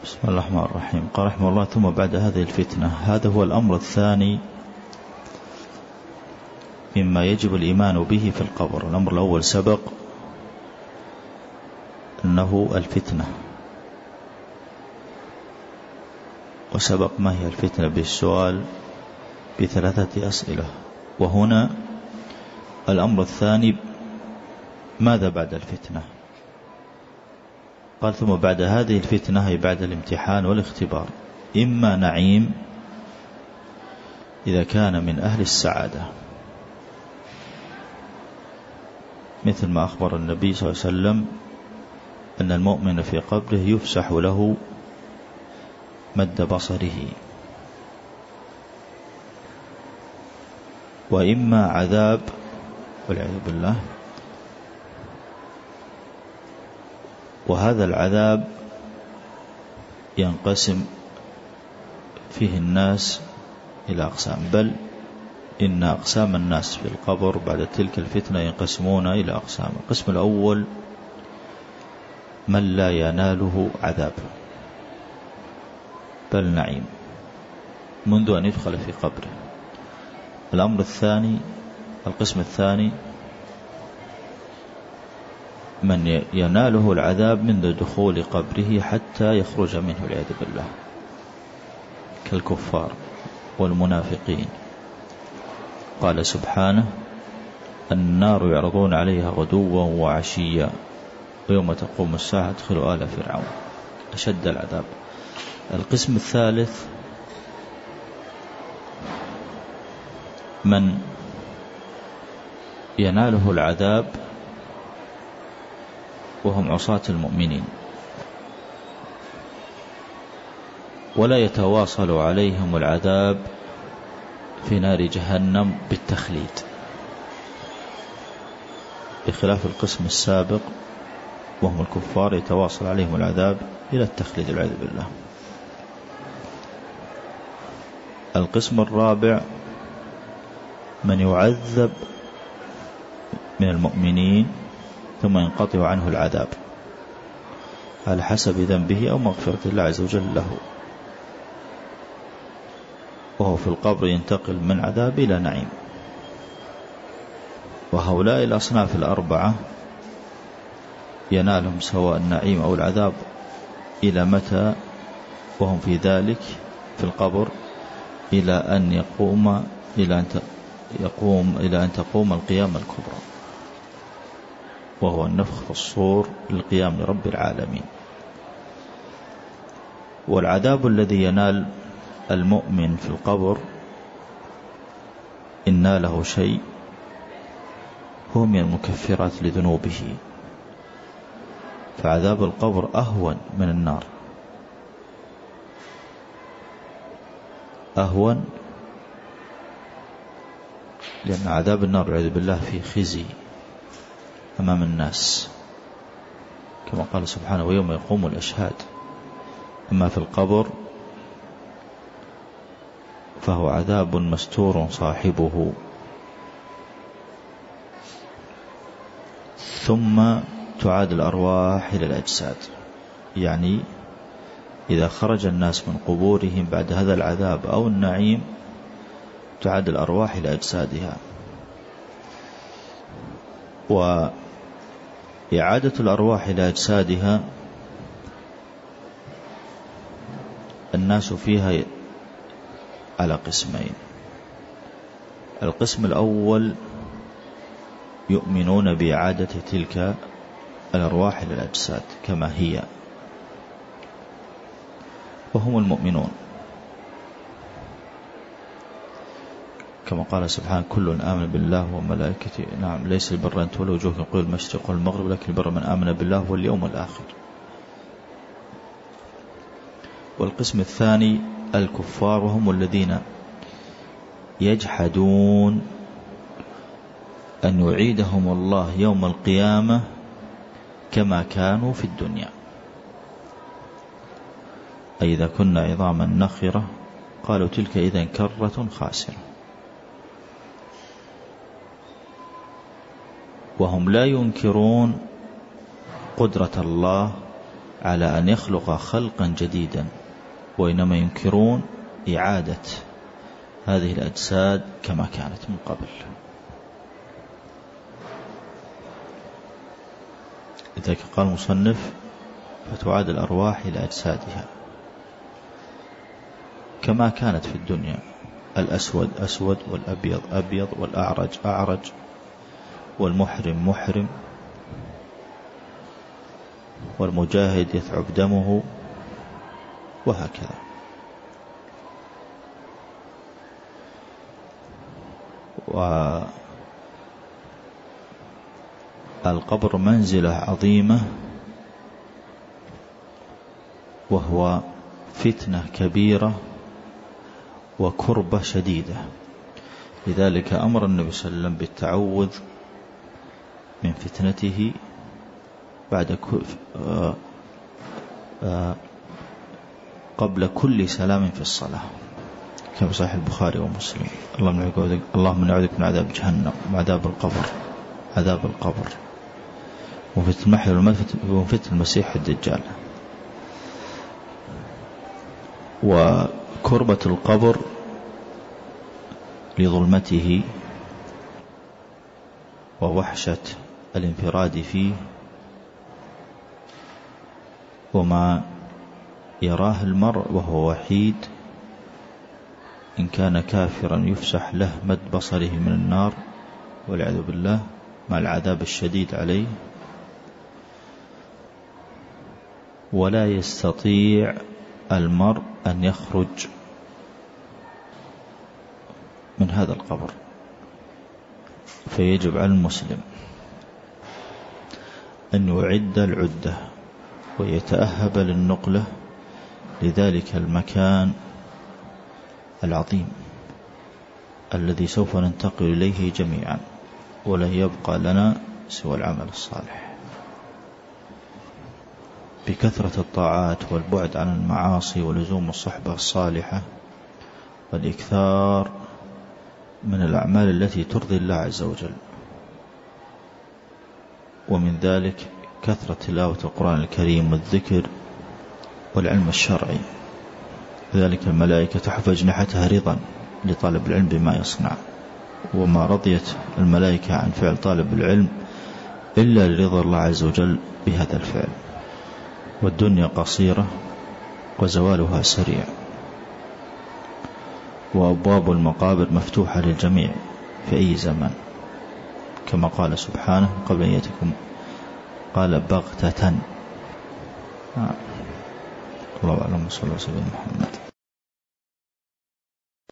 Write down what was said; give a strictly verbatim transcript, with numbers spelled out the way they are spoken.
بسم الله الرحمن الرحيم. قال رحمه الله: ثم بعد هذه الفتنة. هذا هو الأمر الثاني مما يجب الإيمان به في القبر. الأمر الأول سبق أنه الفتنة، وسبق ما هي الفتنة بالسؤال بثلاثة أسئلة. وهنا الأمر الثاني: ماذا بعد الفتنة؟ قال: ثم بعد هذه الفتنة، أي بعد الامتحان والاختبار، إما نعيم إذا كان من أهل السعادة، مثل ما أخبر النبي صلى الله عليه وسلم أن المؤمن في قبره يفسح له مد بصره، وإما عذاب والعياذ بالله. وهذا العذاب ينقسم فيه الناس إلى أقسام، بل إن أقسام الناس في القبر بعد تلك الفتنة ينقسمون إلى أقسام. القسم الأول: من لا يناله عذاب بل نعيم منذ أن يدخل في قبره. الأمر الثاني القسم الثاني: من يناله العذاب منذ دخول قبره حتى يخرج منه والعياذ بالله، كالكفار والمنافقين. قال سبحانه: النار يعرضون عليها غدوا وعشيا ويوم تقوم الساعة ادخلوا آل فرعون أشد العذاب. القسم الثالث: من يناله العذاب وهم عصاة المؤمنين، ولا يتواصل عليهم العذاب في نار جهنم بالتخليد، بخلاف القسم السابق وهم الكفار يتواصل عليهم العذاب إلى التخليد والعياذ بالله. القسم الرابع: من يعذب من المؤمنين ثم ينقطع عنه العذاب على حسب ذنبه أو مغفرة الله عز وجل له، وهو في القبر ينتقل من عذاب إلى نعيم. وهؤلاء الأصناف الأربعة ينالهم سواء النعيم أو العذاب إلى متى وهم في ذلك في القبر؟ إلى أن يقوم إلى أن يقوم إلى أن تقوم القيامة الكبرى، وهو النفخ في الصور للقيام لرب العالمين. والعذاب الذي ينال المؤمن في القبر إن ناله شيء هو من المكفرات لذنوبه، فعذاب القبر أهون من النار، أهون، لأن عذاب النار والعياذ بالله فيه خزي أمام الناس، كما قال سبحانه: ويوم يقوم الأشهاد. أما في القبر فهو عذاب مستور صاحبه. ثم تعاد الأرواح إلى الأجساد، يعني إذا خرج الناس من قبورهم بعد هذا العذاب أو النعيم تعاد الأرواح إلى أجسادها. وإعادة الأرواح إلى أجسادها الناس فيها على قسمين. القسم الأول: يؤمنون بإعادة تلك الأرواح إلى الأجساد كما هي، وهم المؤمنون، كما قال سبحانه: كل آمن بالله وملائكته. نعم، ليس البر أن تولوا وجوهكم قبل المشرق والمغرب، ولكن البر من آمن بالله واليوم الآخر. والقسم الثاني: الكفار، وهم الذين يجحدون أن يعيدهم الله يوم القيامة كما كانوا في الدنيا، أي إذا كنا عظاما نخرة قالوا تلك إذن كرة خاسرة. وهم لا ينكرون قدرة الله على أن يخلق خلقا جديدا، وإنما ينكرون إعادة هذه الأجساد كما كانت من قبل. لذلك قال المصنف: فتعاد الأرواح إلى أجسادها كما كانت في الدنيا، الأسود أسود، والأبيض أبيض، والأعرج أعرج، والمحرم محرم، والمجاهد يثعب دمه، وهكذا. والقبر منزلة عظيمة، وهو فتنة كبيرة وكربة شديدة. لذلك أمر النبي صلى الله عليه وسلم بالتعوذ من فتنته بعد قبل كل سلام في الصلاة، كما صحيح البخاري ومسلم: اللهم نعوذك من عذاب جهنم وعذاب القبر، عذاب القبر، وفتن المحيا وفتن المسيح الدجال. وكربة القبر لظلمته ووحشة الانفراد فيه، وما يراه المرء وهو وحيد، إن كان كافرا يفسح له مد بصره من النار والعياذ بالله، مع العذاب الشديد عليه، ولا يستطيع المرء أن يخرج من هذا القبر. فيجب على المسلم أن يعد العدة ويتأهب للنقلة لذلك المكان العظيم الذي سوف ننتقل إليه جميعا، ولا يبقى لنا سوى العمل الصالح بكثرة الطاعات والبعد عن المعاصي ولزوم الصحبة الصالحة والإكثار من الأعمال التي ترضي الله عز وجل. ومن ذلك كثرة تلاوة القرآن الكريم والذكر والعلم الشرعي. لذلك الملائكة تحف أجنحتها رضا لطالب العلم بما يصنع، وما رضيت الملائكة عن فعل طالب العلم إلا لرضا الله عز وجل بهذا الفعل. والدنيا قصيرة وزوالها سريع، وأبواب المقابر مفتوحة للجميع في أي زمان، كما قال سبحانه: قبل أن يأتكم قال بغتة. آه. الله أعلم. صلى الله عليه وسلم محمد.